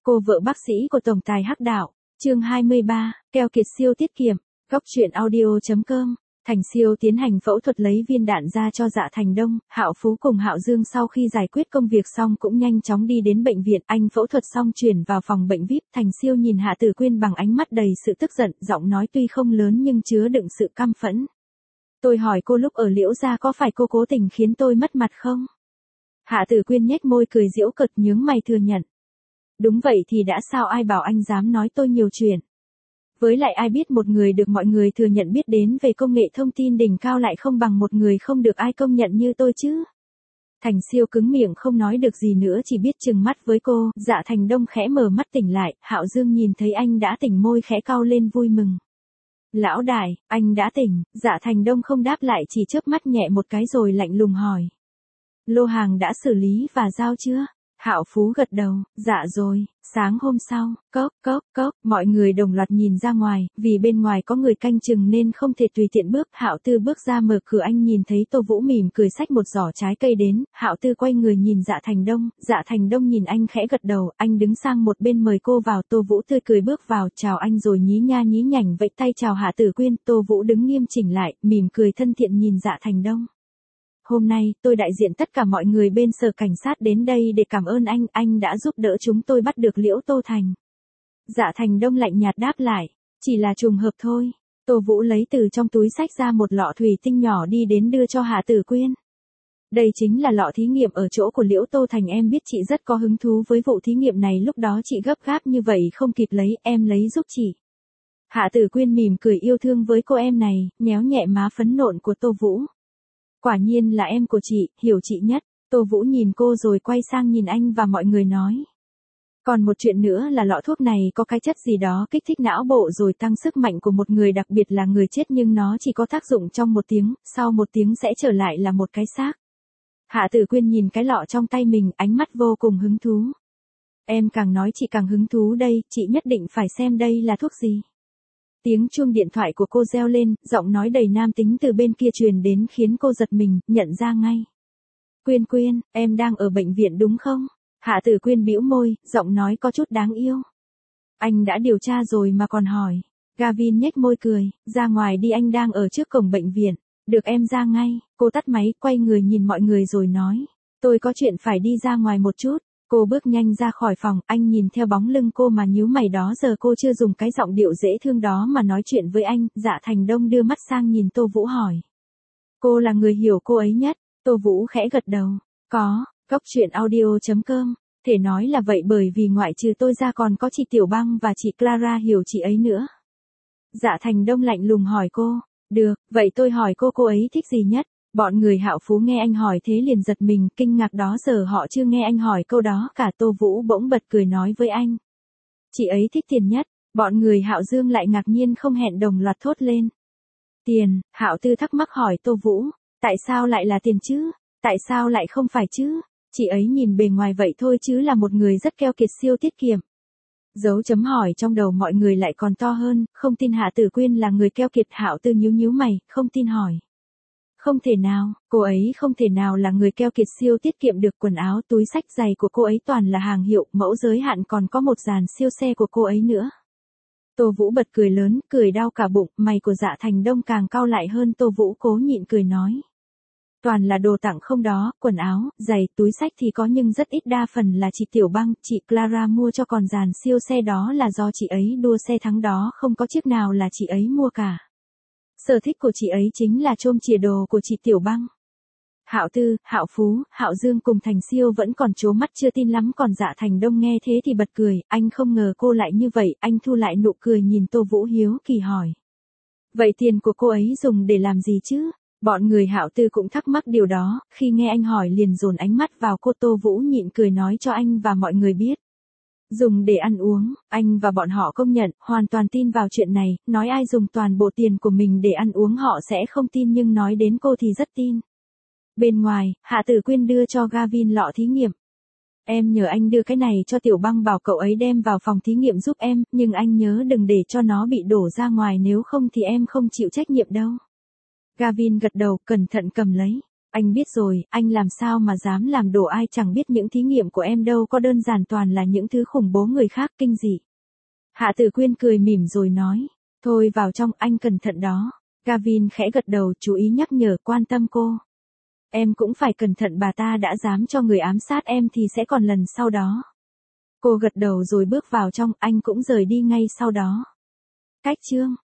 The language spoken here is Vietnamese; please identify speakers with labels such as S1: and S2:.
S1: Cô vợ bác sĩ của tổng tài Hắc Đạo, chương 23, keo kiệt siêu tiết kiệm, góc truyện audio.com. Thành Siêu tiến hành phẫu thuật lấy viên đạn ra cho Dạ Thành Đông. Hạo Phú cùng Hạo Dương sau khi giải quyết công việc xong cũng nhanh chóng đi đến bệnh viện. Anh phẫu thuật xong chuyển vào phòng bệnh VIP. Thành Siêu nhìn Hạ Tử Quyên bằng ánh mắt đầy sự tức giận, giọng nói tuy không lớn nhưng chứa đựng sự căm phẫn. Tôi hỏi cô lúc ở Liễu gia có phải cô cố tình khiến tôi mất mặt không? Hạ Tử Quyên nhếch môi cười giễu cợt, nhướng mày thừa nhận. Đúng vậy thì đã sao, ai bảo anh dám nói tôi nhiều chuyện. Với lại ai biết một người được mọi người thừa nhận biết đến về công nghệ thông tin đỉnh cao lại không bằng một người không được ai công nhận như tôi chứ. Thành Siêu cứng miệng không nói được gì nữa, chỉ biết trừng mắt với cô. Dạ Thành Đông khẽ mở mắt tỉnh lại, Hạo Dương nhìn thấy anh đã tỉnh môi khẽ cau lên vui mừng. Lão đại, anh đã tỉnh. Dạ Thành Đông không đáp lại, chỉ chớp mắt nhẹ một cái rồi lạnh lùng hỏi. Lô hàng đã xử lý và giao chưa? Hạo Phú gật đầu, dạ rồi. Sáng hôm sau, cốc, mọi người đồng loạt nhìn ra ngoài, vì bên ngoài có người canh chừng nên không thể tùy tiện bước. Hạo Tư bước ra mở cửa, anh nhìn thấy Tô Vũ mỉm cười xách một giỏ trái cây đến. Hạo Tư quay người nhìn Dạ Thành Đông, Dạ Thành Đông nhìn anh khẽ gật đầu, anh đứng sang một bên mời cô vào. Tô Vũ tươi cười bước vào, chào anh rồi nhí nha nhí nhảnh vẫy tay chào Hạ Tử Quyên. Tô Vũ đứng nghiêm chỉnh lại, mỉm cười thân thiện nhìn Dạ Thành Đông. Hôm nay, tôi đại diện tất cả mọi người bên sở cảnh sát đến đây để cảm ơn anh đã giúp đỡ chúng tôi bắt được Liễu Tô Thành. Dạ Thành Đông lạnh nhạt đáp lại, chỉ là trùng hợp thôi. Tô Vũ lấy từ trong túi xách ra một lọ thủy tinh nhỏ đi đến đưa cho Hạ Tử Quyên. Đây chính là lọ thí nghiệm ở chỗ của Liễu Tô Thành, em biết chị rất có hứng thú với vụ thí nghiệm này, lúc đó chị gấp gáp như vậy không kịp lấy, em lấy giúp chị. Hạ Tử Quyên mỉm cười yêu thương với cô em này, nhéo nhẹ má phấn nộn của Tô Vũ. Quả nhiên là em của chị, hiểu chị nhất. Tô Vũ nhìn cô rồi quay sang nhìn anh và mọi người nói. Còn một chuyện nữa là lọ thuốc này có cái chất gì đó kích thích não bộ rồi tăng sức mạnh của một người, đặc biệt là người chết, nhưng nó chỉ có tác dụng trong 1 tiếng, sau 1 tiếng sẽ trở lại là một cái xác. Hạ Tử Quyên nhìn cái lọ trong tay mình, ánh mắt vô cùng hứng thú. Em càng nói chị càng hứng thú đây, chị nhất định phải xem đây là thuốc gì. Tiếng chuông điện thoại của cô reo lên, giọng nói đầy nam tính từ bên kia truyền đến khiến cô giật mình, nhận ra ngay. Quyên, em đang ở bệnh viện đúng không? Hạ Tử Quyên bĩu môi, giọng nói có chút đáng yêu. Anh đã điều tra rồi mà còn hỏi. Gavin nhếch môi cười, ra ngoài đi, anh đang ở trước cổng bệnh viện. Được, em ra ngay. Cô tắt máy, quay người nhìn mọi người rồi nói. Tôi có chuyện phải đi ra ngoài một chút. Cô bước nhanh ra khỏi phòng, anh nhìn theo bóng lưng cô mà nhíu mày, đó giờ cô chưa dùng cái giọng điệu dễ thương đó mà nói chuyện với anh. Dạ Thành Đông đưa mắt sang nhìn Tô Vũ hỏi. Cô là người hiểu cô ấy nhất. Tô Vũ khẽ gật đầu. Có, góc truyện audio.com. Thể nói là vậy, bởi vì ngoại trừ tôi ra còn có chị Tiểu Băng và chị Clara hiểu chị ấy nữa. Dạ Thành Đông lạnh lùng hỏi cô. Được, vậy tôi hỏi cô ấy thích gì nhất? Bọn người Hạo Phú nghe anh hỏi thế liền giật mình, kinh ngạc, đó giờ họ chưa nghe anh hỏi câu đó cả. Tô Vũ bỗng bật cười nói với anh. Chị ấy thích tiền nhất. Bọn người Hạo Dương lại ngạc nhiên không hẹn đồng loạt thốt lên. Tiền? Hạo Tư thắc mắc hỏi Tô Vũ. Tại sao lại là tiền chứ? Tại sao lại không phải chứ? Chị ấy nhìn bề ngoài vậy thôi chứ là một người rất keo kiệt, siêu tiết kiệm. Dấu chấm hỏi trong đầu mọi người lại còn to hơn, không tin Hạ Tử Quyên là người keo kiệt. Hạo Tư nhíu mày, không tin hỏi. Không thể nào, cô ấy không thể nào là người keo kiệt siêu tiết kiệm được. Quần áo, túi xách, giày của cô ấy toàn là hàng hiệu, mẫu giới hạn, còn có một dàn siêu xe của cô ấy nữa. Tô Vũ bật cười lớn, cười đau cả bụng, mày của Dạ Thành Đông càng cau lại hơn. Tô Vũ cố nhịn cười nói. Toàn là đồ tặng không đó, quần áo, giày, túi xách thì có nhưng rất ít, đa phần là chị Tiểu Băng, chị Clara mua cho, còn dàn siêu xe đó là do chị ấy đua xe thắng đó, không có chiếc nào là chị ấy mua cả. Sở thích của chị ấy chính là chôm chìa đồ của chị Tiểu Băng. Hạo Tư, Hạo Phú, Hạo Dương cùng Thành Siêu vẫn còn trố mắt chưa tin lắm, còn Dạ Thành Đông nghe thế thì bật cười, anh không ngờ cô lại như vậy. Anh thu lại nụ cười nhìn Tô Vũ hiếu kỳ hỏi. Vậy tiền của cô ấy dùng để làm gì chứ? Bọn người Hạo Tư cũng thắc mắc điều đó, khi nghe anh hỏi liền dồn ánh mắt vào cô. Tô Vũ nhịn cười nói cho anh và mọi người biết. Dùng để ăn uống, anh và bọn họ công nhận, hoàn toàn tin vào chuyện này, nói ai dùng toàn bộ tiền của mình để ăn uống họ sẽ không tin, nhưng nói đến cô thì rất tin. Bên ngoài, Hạ Tử Quyên đưa cho Gavin lọ thí nghiệm. Em nhờ anh đưa cái này cho Tiểu Băng, bảo cậu ấy đem vào phòng thí nghiệm giúp em, nhưng anh nhớ đừng để cho nó bị đổ ra ngoài, nếu không thì em không chịu trách nhiệm đâu. Gavin gật đầu, cẩn thận cầm lấy. Anh biết rồi, anh làm sao mà dám làm đổ ai, chẳng biết những thí nghiệm của em đâu có đơn giản toàn là những thứ khủng bố người khác kinh dị. Hạ Tử Quyên cười mỉm rồi nói, thôi vào trong, anh cẩn thận đó. Gavin khẽ gật đầu, chú ý nhắc nhở, quan tâm cô. Em cũng phải cẩn thận, bà ta đã dám cho người ám sát em thì sẽ còn lần sau đó. Cô gật đầu rồi bước vào trong, anh cũng rời đi ngay sau đó. Cách chương